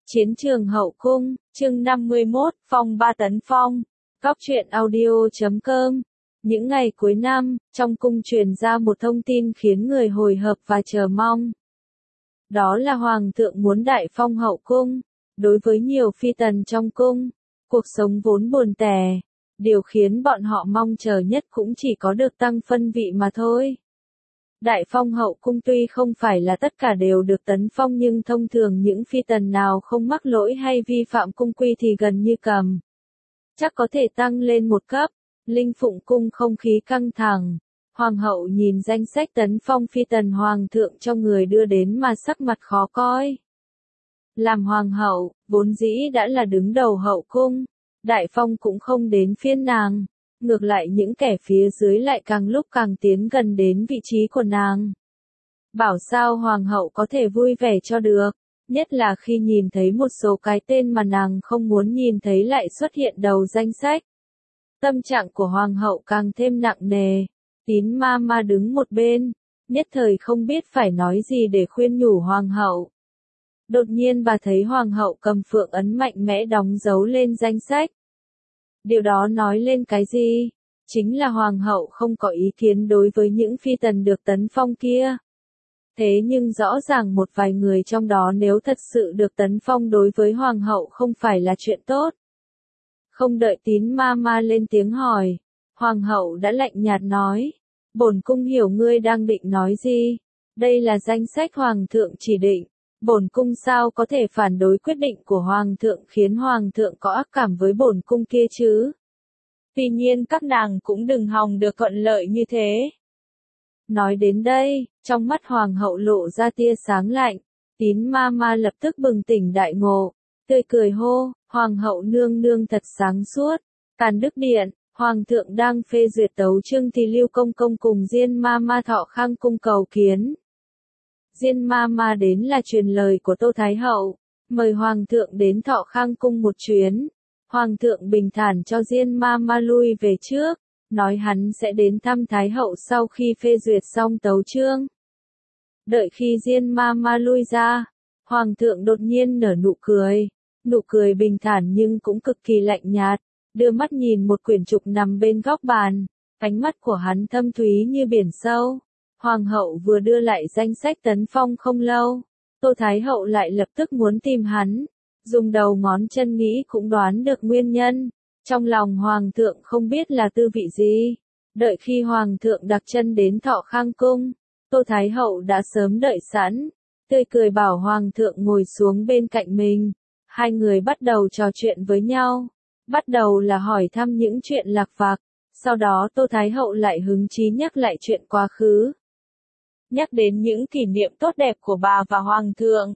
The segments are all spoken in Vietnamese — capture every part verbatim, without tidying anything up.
Chiến trường hậu cung, chương năm mươi mốt, phong ba tấn phong. Cóc truyện audio chấm com. Những ngày cuối năm, trong cung truyền ra một thông tin khiến người hồi hộp và chờ mong. Đó là hoàng thượng muốn đại phong hậu cung. Đối với nhiều phi tần trong cung, cuộc sống vốn buồn tẻ, điều khiến bọn họ mong chờ nhất cũng chỉ có được tăng phân vị mà thôi. Đại phong hậu cung tuy không phải là tất cả đều được tấn phong, nhưng thông thường những phi tần nào không mắc lỗi hay vi phạm cung quy thì gần như cầm chắc có thể tăng lên một cấp. Linh Phụng cung không khí căng thẳng. Hoàng hậu nhìn danh sách tấn phong phi tần hoàng thượng cho người đưa đến mà sắc mặt khó coi. Làm hoàng hậu, vốn dĩ đã là đứng đầu hậu cung, đại phong cũng không đến phiên nàng. Ngược lại những kẻ phía dưới lại càng lúc càng tiến gần đến vị trí của nàng. Bảo sao hoàng hậu có thể vui vẻ cho được, nhất là khi nhìn thấy một số cái tên mà nàng không muốn nhìn thấy lại xuất hiện đầu danh sách. Tâm trạng của hoàng hậu càng thêm nặng nề. Tín ma ma đứng một bên, nhất thời không biết phải nói gì để khuyên nhủ hoàng hậu. Đột nhiên bà thấy hoàng hậu cầm phượng ấn mạnh mẽ đóng dấu lên danh sách. Điều đó nói lên cái gì? Chính là hoàng hậu không có ý kiến đối với những phi tần được tấn phong kia. Thế nhưng rõ ràng một vài người trong đó nếu thật sự được tấn phong đối với hoàng hậu không phải là chuyện tốt. Không đợi tín ma ma lên tiếng hỏi, hoàng hậu đã lạnh nhạt nói, bổn cung hiểu ngươi đang định nói gì, đây là danh sách hoàng thượng chỉ định. Bổn cung sao có thể phản đối quyết định của hoàng thượng khiến hoàng thượng có ác cảm với bổn cung kia chứ? Tuy nhiên các nàng cũng đừng hòng được thuận lợi như thế. Nói đến đây, trong mắt hoàng hậu lộ ra tia sáng lạnh, tín ma ma lập tức bừng tỉnh đại ngộ, tươi cười hô, hoàng hậu nương nương thật sáng suốt. Càn Đức Điện, hoàng thượng đang phê duyệt tấu chương thì Lưu Công Công cùng Diên ma ma Thọ Khang cung cầu kiến. Diên ma ma đến là truyền lời của Tô Thái Hậu, mời hoàng thượng đến Thọ Khang cung một chuyến. Hoàng thượng bình thản cho Diên ma ma lui về trước, nói hắn sẽ đến thăm Thái Hậu sau khi phê duyệt xong tấu chương. Đợi khi Diên ma ma lui ra, hoàng thượng đột nhiên nở nụ cười, nụ cười bình thản nhưng cũng cực kỳ lạnh nhạt, đưa mắt nhìn một quyển trục nằm bên góc bàn, ánh mắt của hắn thâm thúy như biển sâu. Hoàng hậu vừa đưa lại danh sách tấn phong không lâu, Tô Thái Hậu lại lập tức muốn tìm hắn, dùng đầu ngón chân nghĩ cũng đoán được nguyên nhân, trong lòng hoàng thượng không biết là tư vị gì. Đợi khi hoàng thượng đặt chân đến Thọ Khang cung, Tô Thái Hậu đã sớm đợi sẵn, tươi cười bảo hoàng thượng ngồi xuống bên cạnh mình, hai người bắt đầu trò chuyện với nhau, bắt đầu là hỏi thăm những chuyện lạc vặt, sau đó Tô Thái Hậu lại hứng chí nhắc lại chuyện quá khứ. Nhắc đến những kỷ niệm tốt đẹp của bà và hoàng thượng.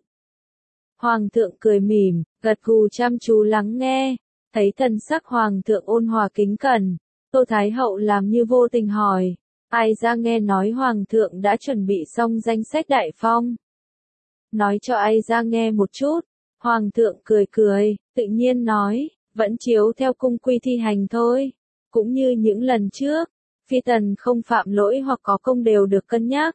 Hoàng thượng cười mỉm, gật gù chăm chú lắng nghe, thấy thần sắc hoàng thượng ôn hòa kính cẩn, Tô Thái Hậu làm như vô tình hỏi, ai ra nghe nói hoàng thượng đã chuẩn bị xong danh sách đại phong. Nói cho ai ra nghe một chút, hoàng thượng cười cười, tự nhiên nói, vẫn chiếu theo cung quy thi hành thôi, cũng như những lần trước, phi tần không phạm lỗi hoặc có công đều được cân nhắc.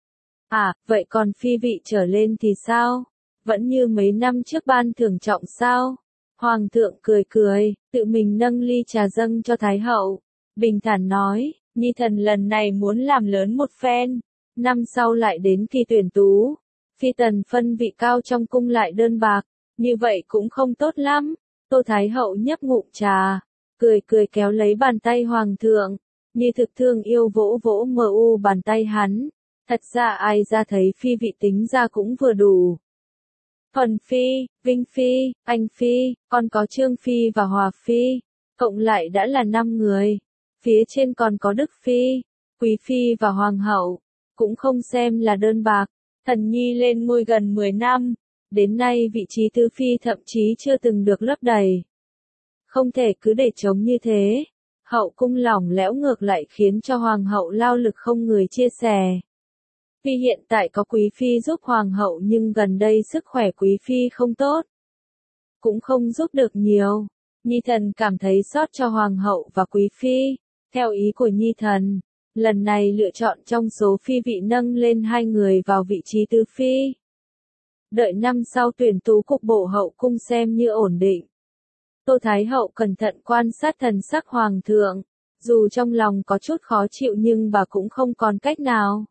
À, vậy còn phi vị trở lên thì sao? Vẫn như mấy năm trước ban thưởng trọng sao? Hoàng thượng cười cười, tự mình nâng ly trà dâng cho Thái Hậu, bình thản nói, nhi thần lần này muốn làm lớn một phen, năm sau lại đến kỳ tuyển tú, phi tần phân vị cao trong cung lại đơn bạc, như vậy cũng không tốt lắm. Tô Thái Hậu nhấp ngụm trà, cười cười kéo lấy bàn tay hoàng thượng, như thực thương yêu vỗ vỗ mờ u bàn tay hắn. Thật ra ai ra thấy phi vị tính ra cũng vừa đủ. Thuần Phi, Vinh Phi, Anh Phi, còn có Trương Phi và Hòa Phi, cộng lại đã là năm người. Phía trên còn có Đức Phi, Quý Phi và Hoàng hậu, cũng không xem là đơn bạc. Thần nhi lên ngôi gần mười năm, đến nay vị trí tứ phi thậm chí chưa từng được lấp đầy. Không thể cứ để trống như thế. Hậu cung lỏng lẽo ngược lại khiến cho hoàng hậu lao lực không người chia sẻ. Tuy hiện tại có quý phi giúp hoàng hậu nhưng gần đây sức khỏe quý phi không tốt, cũng không giúp được nhiều. Nhi thần cảm thấy xót cho hoàng hậu và quý phi. Theo ý của nhi thần, lần này lựa chọn trong số phi vị nâng lên hai người vào vị trí tứ phi. đợi năm sau tuyển tú cục bộ hậu cung xem như ổn định. Tô Thái Hậu cẩn thận quan sát thần sắc Hoàng thượng, dù trong lòng có chút khó chịu nhưng bà cũng không còn cách nào.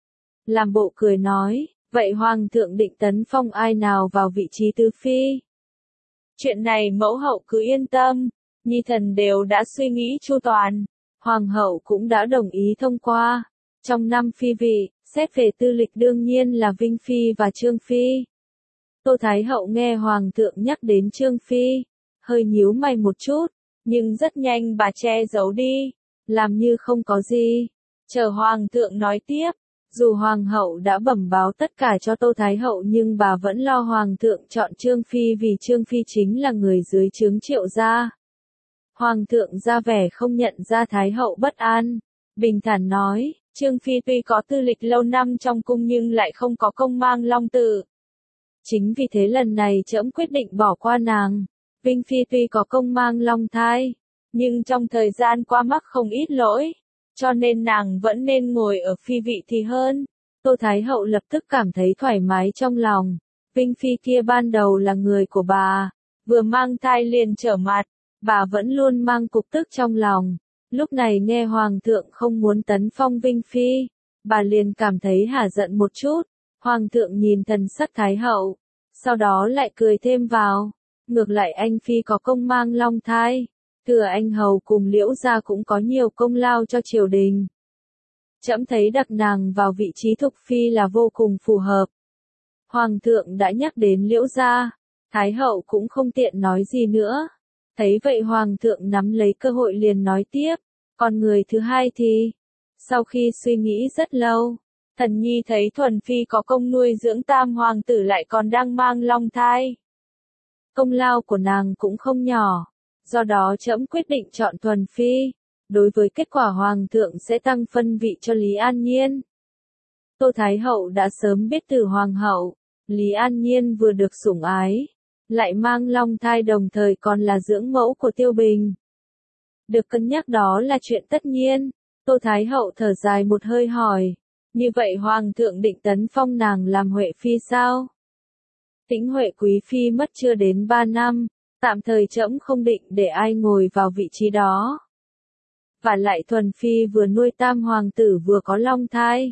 Làm bộ cười nói, vậy Hoàng thượng định tấn phong ai nào vào vị trí tứ phi? Chuyện này mẫu hậu cứ yên tâm, nhi thần đều đã suy nghĩ chu toàn. Hoàng hậu cũng đã đồng ý thông qua. Trong năm phi vị, xét về tư lịch đương nhiên là Vinh Phi và Trương Phi. Tô Thái Hậu nghe Hoàng thượng nhắc đến Trương Phi, hơi nhíu mày một chút, nhưng rất nhanh bà che giấu đi, làm như không có gì. Chờ Hoàng thượng nói tiếp, dù Hoàng hậu đã bẩm báo tất cả cho Tô Thái Hậu nhưng bà vẫn lo Hoàng thượng chọn Trương Phi vì Trương Phi chính là người dưới trướng Triệu gia. Hoàng thượng ra vẻ không nhận ra Thái Hậu bất an, bình thản nói, Trương Phi tuy có tư lịch lâu năm trong cung nhưng lại không có công mang long tự. Chính vì thế lần này trẫm quyết định bỏ qua nàng. Vinh Phi tuy có công mang long thai, nhưng trong thời gian qua mắc không ít lỗi, cho nên nàng vẫn nên ngồi ở phi vị thì hơn. Tô Thái Hậu lập tức cảm thấy thoải mái trong lòng. Vinh Phi kia ban đầu là người của bà, vừa mang thai liền trở mặt, bà vẫn luôn mang cục tức trong lòng. Lúc này nghe Hoàng thượng không muốn tấn phong Vinh Phi, bà liền cảm thấy hả giận một chút. Hoàng thượng nhìn thần sắc Thái Hậu, sau đó lại cười thêm vào. Ngược lại anh Phi có công mang long thai, thừa anh hầu cùng Liễu gia cũng có nhiều công lao cho triều đình. Trẫm thấy đặt nàng vào vị trí thục phi là vô cùng phù hợp. Hoàng thượng đã nhắc đến Liễu gia, Thái Hậu cũng không tiện nói gì nữa. Thấy vậy Hoàng thượng nắm lấy cơ hội liền nói tiếp, còn người thứ hai thì, sau khi suy nghĩ rất lâu, thần nhi thấy Thuần Phi có công nuôi dưỡng tam hoàng tử lại còn đang mang long thai. Công lao của nàng cũng không nhỏ, do đó trẫm quyết định chọn Thuần Phi. Đối với kết quả Hoàng thượng sẽ tăng phân vị cho Lý An Nhiên. Tô Thái Hậu đã sớm biết từ Hoàng hậu, Lý An Nhiên vừa được sủng ái, lại mang long thai đồng thời còn là dưỡng mẫu của Tiêu Bình. Được cân nhắc đó là chuyện tất nhiên. Tô Thái Hậu thở dài một hơi hỏi, như vậy Hoàng thượng định tấn phong nàng làm Huệ Phi sao? Tĩnh Huệ Quý Phi mất chưa đến ba năm, tạm thời trẫm không định để ai ngồi vào vị trí đó. Và lại Thuần Phi vừa nuôi tam hoàng tử vừa có long thai.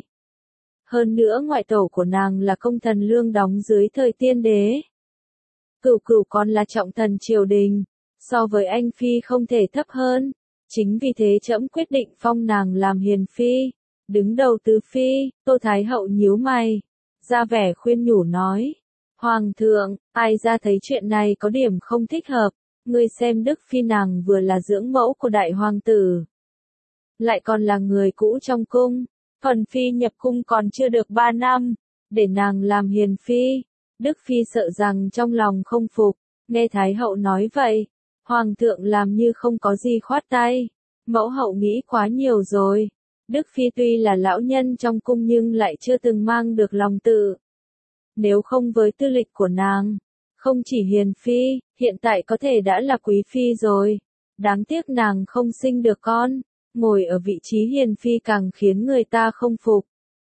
Hơn nữa ngoại tổ của nàng là công thần lương đóng dưới thời tiên đế. Cửu cửu còn là trọng thần triều đình, so với anh Phi không thể thấp hơn. Chính vì thế trẫm quyết định phong nàng làm hiền phi, đứng đầu tứ phi. Tô Thái Hậu nhíu mày, ra vẻ khuyên nhủ nói. Hoàng thượng, ai ra thấy chuyện này có điểm không thích hợp, ngươi xem Đức Phi nàng vừa là dưỡng mẫu của đại hoàng tử, lại còn là người cũ trong cung, Thuần Phi nhập cung còn chưa được ba năm, để nàng làm hiền phi, Đức Phi sợ rằng trong lòng không phục. Nghe Thái Hậu nói vậy, Hoàng thượng làm như không có gì khoát tay, mẫu hậu nghĩ quá nhiều rồi, Đức Phi tuy là lão nhân trong cung nhưng lại chưa từng mang được lòng tự. Nếu không với tư lịch của nàng, không chỉ hiền phi, hiện tại có thể đã là quý phi rồi. Đáng tiếc nàng không sinh được con, ngồi ở vị trí hiền phi càng khiến người ta không phục.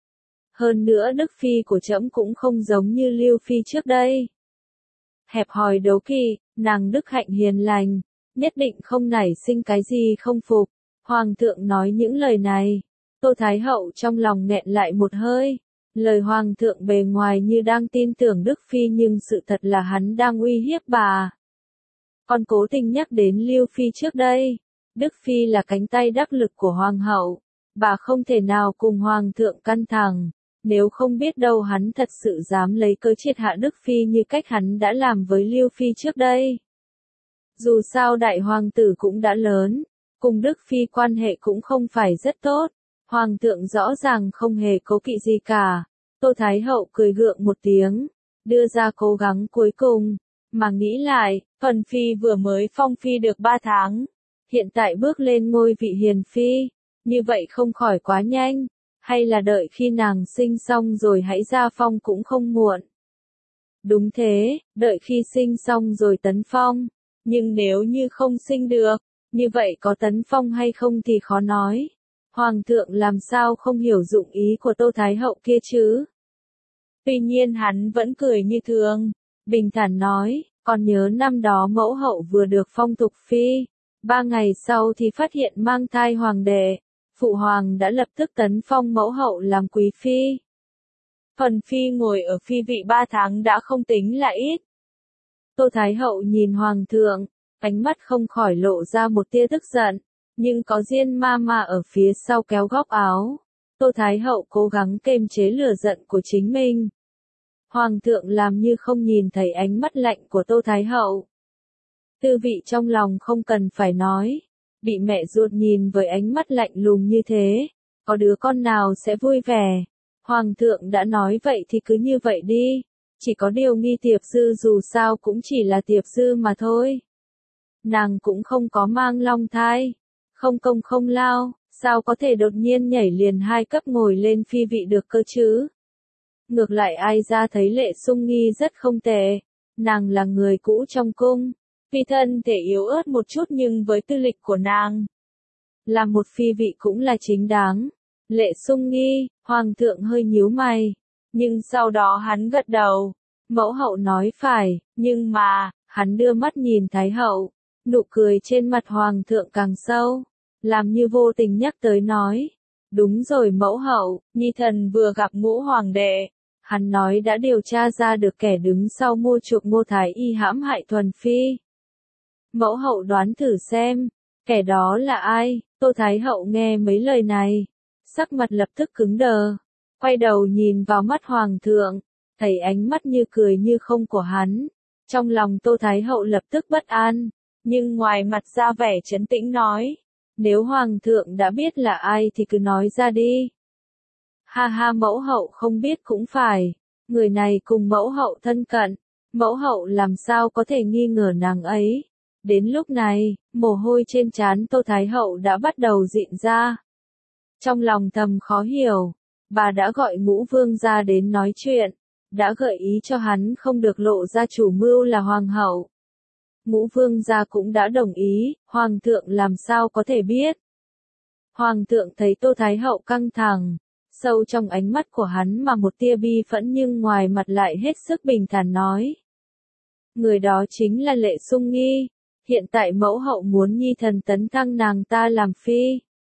Hơn nữa Đức Phi của trẫm cũng không giống như Lưu Phi trước đây. Hẹp hòi đấu kỵ, nàng đức hạnh hiền lành, nhất định không nảy sinh cái gì không phục. Hoàng thượng nói những lời này, Tô Thái Hậu trong lòng nghẹn lại một hơi. Lời Hoàng thượng bề ngoài như đang tin tưởng Đức Phi nhưng sự thật là hắn đang uy hiếp bà. Còn cố tình nhắc đến Lưu Phi trước đây. Đức Phi là cánh tay đắc lực của Hoàng hậu. Bà không thể nào cùng Hoàng thượng căng thẳng. Nếu không biết đâu hắn thật sự dám lấy cớ triệt hạ Đức Phi như cách hắn đã làm với Lưu Phi trước đây. Dù sao đại hoàng tử cũng đã lớn, cùng Đức Phi quan hệ cũng không phải rất tốt. Hoàng thượng rõ ràng không hề cố kỵ gì cả. Tô Thái Hậu cười gượng một tiếng, đưa ra cố gắng cuối cùng. Mà nghĩ lại, Thuần Phi vừa mới phong phi được ba tháng. Hiện tại bước lên ngôi vị hiền phi. Như vậy không khỏi quá nhanh. Hay là đợi khi nàng sinh xong rồi hãy ra phong cũng không muộn. Đúng thế, đợi khi sinh xong rồi tấn phong. Nhưng nếu như không sinh được, như vậy có tấn phong hay không thì khó nói. Hoàng thượng làm sao không hiểu dụng ý của Tô Thái Hậu kia chứ? Tuy nhiên hắn vẫn cười như thường, bình thản nói, còn nhớ năm đó mẫu hậu vừa được phong tục phi, ba ngày sau thì phát hiện mang thai hoàng đệ, phụ hoàng đã lập tức tấn phong mẫu hậu làm quý phi. Phần phi ngồi ở phi vị ba tháng đã không tính là ít. Tô Thái Hậu nhìn hoàng thượng, ánh mắt không khỏi lộ ra một tia tức giận, nhưng có Diên ma ma ở phía sau kéo góc áo. Tô Thái Hậu cố gắng kềm chế lửa giận của chính mình. Hoàng thượng làm như không nhìn thấy ánh mắt lạnh của Tô Thái Hậu. Tư vị trong lòng không cần phải nói, bị mẹ ruột nhìn với ánh mắt lạnh lùng như thế, có đứa con nào sẽ vui vẻ. Hoàng thượng đã nói vậy thì cứ như vậy đi, chỉ có điều Nghi Tiệp Dư dù sao cũng chỉ là Tiệp Dư mà thôi. Nàng cũng không có mang long thai, không công không lao, sao có thể đột nhiên nhảy liền hai cấp ngồi lên phi vị được cơ chứ? Ngược lại ai ra thấy Lệ Sung Nghi rất không tệ, nàng là người cũ trong cung, vì thân thể yếu ớt một chút nhưng với tư lịch của nàng, làm một phi vị cũng là chính đáng. Lệ Sung Nghi, hoàng thượng hơi nhíu mày, nhưng sau đó hắn gật đầu, mẫu hậu nói phải, nhưng mà, hắn đưa mắt nhìn Thái hậu, nụ cười trên mặt hoàng thượng càng sâu, làm như vô tình nhắc tới nói, đúng rồi mẫu hậu, nhi thần vừa gặp ngũ hoàng đệ, hắn nói đã điều tra ra được kẻ đứng sau mua chuộc Ngô Thái Y hãm hại Thuần Phi. Mẫu hậu đoán thử xem, kẻ đó là ai? Tô Thái hậu nghe mấy lời này, sắc mặt lập tức cứng đờ, quay đầu nhìn vào mắt hoàng thượng, thấy ánh mắt như cười như không của hắn, trong lòng Tô Thái hậu lập tức bất an, nhưng ngoài mặt ra vẻ trấn tĩnh nói, nếu hoàng thượng đã biết là ai thì cứ nói ra đi. Ha ha, mẫu hậu không biết cũng phải, người này cùng mẫu hậu thân cận, mẫu hậu làm sao có thể nghi ngờ nàng ấy. Đến lúc này, mồ hôi trên trán Tô Thái hậu đã bắt đầu rịn ra. Trong lòng thầm khó hiểu, bà đã gọi Ngũ Vương ra đến nói chuyện, đã gợi ý cho hắn không được lộ ra chủ mưu là hoàng hậu. Ngũ Vương gia cũng đã đồng ý, hoàng thượng làm sao có thể biết. Hoàng thượng thấy Tô Thái hậu căng thẳng, sâu trong ánh mắt của hắn mà một tia bi phẫn nhưng ngoài mặt lại hết sức bình thản nói. Người đó chính là Lệ Sung Nghi, hiện tại mẫu hậu muốn nhi thần tấn thăng nàng ta làm phi.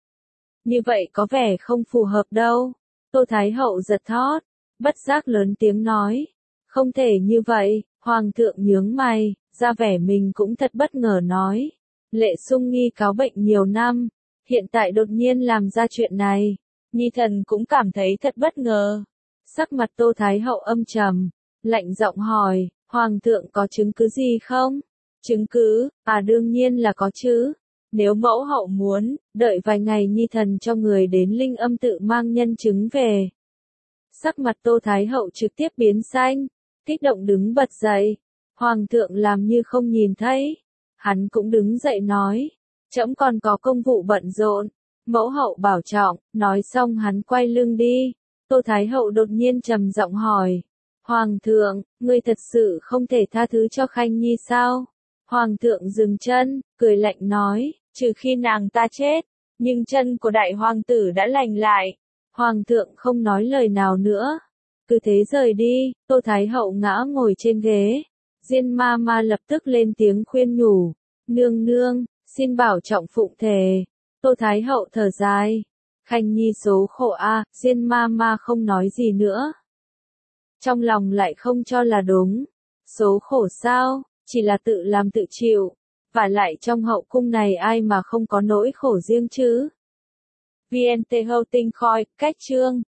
Như vậy có vẻ không phù hợp đâu. Tô Thái hậu giật thót, bất giác lớn tiếng nói. Không thể như vậy, hoàng thượng nhướng mày, ra vẻ mình cũng thật bất ngờ nói. Lệ Sung Nghi cáo bệnh nhiều năm, hiện tại đột nhiên làm ra chuyện này, nhi thần cũng cảm thấy thật bất ngờ. Sắc mặt Tô Thái hậu âm trầm, lạnh giọng hỏi, hoàng thượng có chứng cứ gì không? Chứng cứ, à đương nhiên là có chứ. Nếu mẫu hậu muốn, đợi vài ngày nhi thần cho người đến Linh Âm tự mang nhân chứng về. Sắc mặt Tô Thái hậu trực tiếp biến xanh, kích động đứng bật dậy. Hoàng thượng làm như không nhìn thấy. Hắn cũng đứng dậy nói, trẫm còn có công vụ bận rộn, mẫu hậu bảo trọng. Nói xong hắn quay lưng đi. Tô Thái hậu đột nhiên trầm giọng hỏi, hoàng thượng, ngươi thật sự không thể tha thứ cho Khanh Nhi sao? Hoàng thượng dừng chân, cười lạnh nói, trừ khi nàng ta chết, nhưng chân của đại hoàng tử đã lành lại. Hoàng thượng không nói lời nào nữa, cứ thế rời đi. Tô Thái hậu ngã ngồi trên ghế, Diên ma ma lập tức lên tiếng khuyên nhủ, nương nương, xin bảo trọng phụng thề. Tô Thái hậu thở dài, Khanh Nhi số khổ a. À, Diên ma ma không nói gì nữa, trong lòng lại không cho là đúng. Số khổ sao? Chỉ là tự làm tự chịu, và lại trong hậu cung này ai mà không có nỗi khổ riêng chứ. vê en tê Hosting Coin, cách chương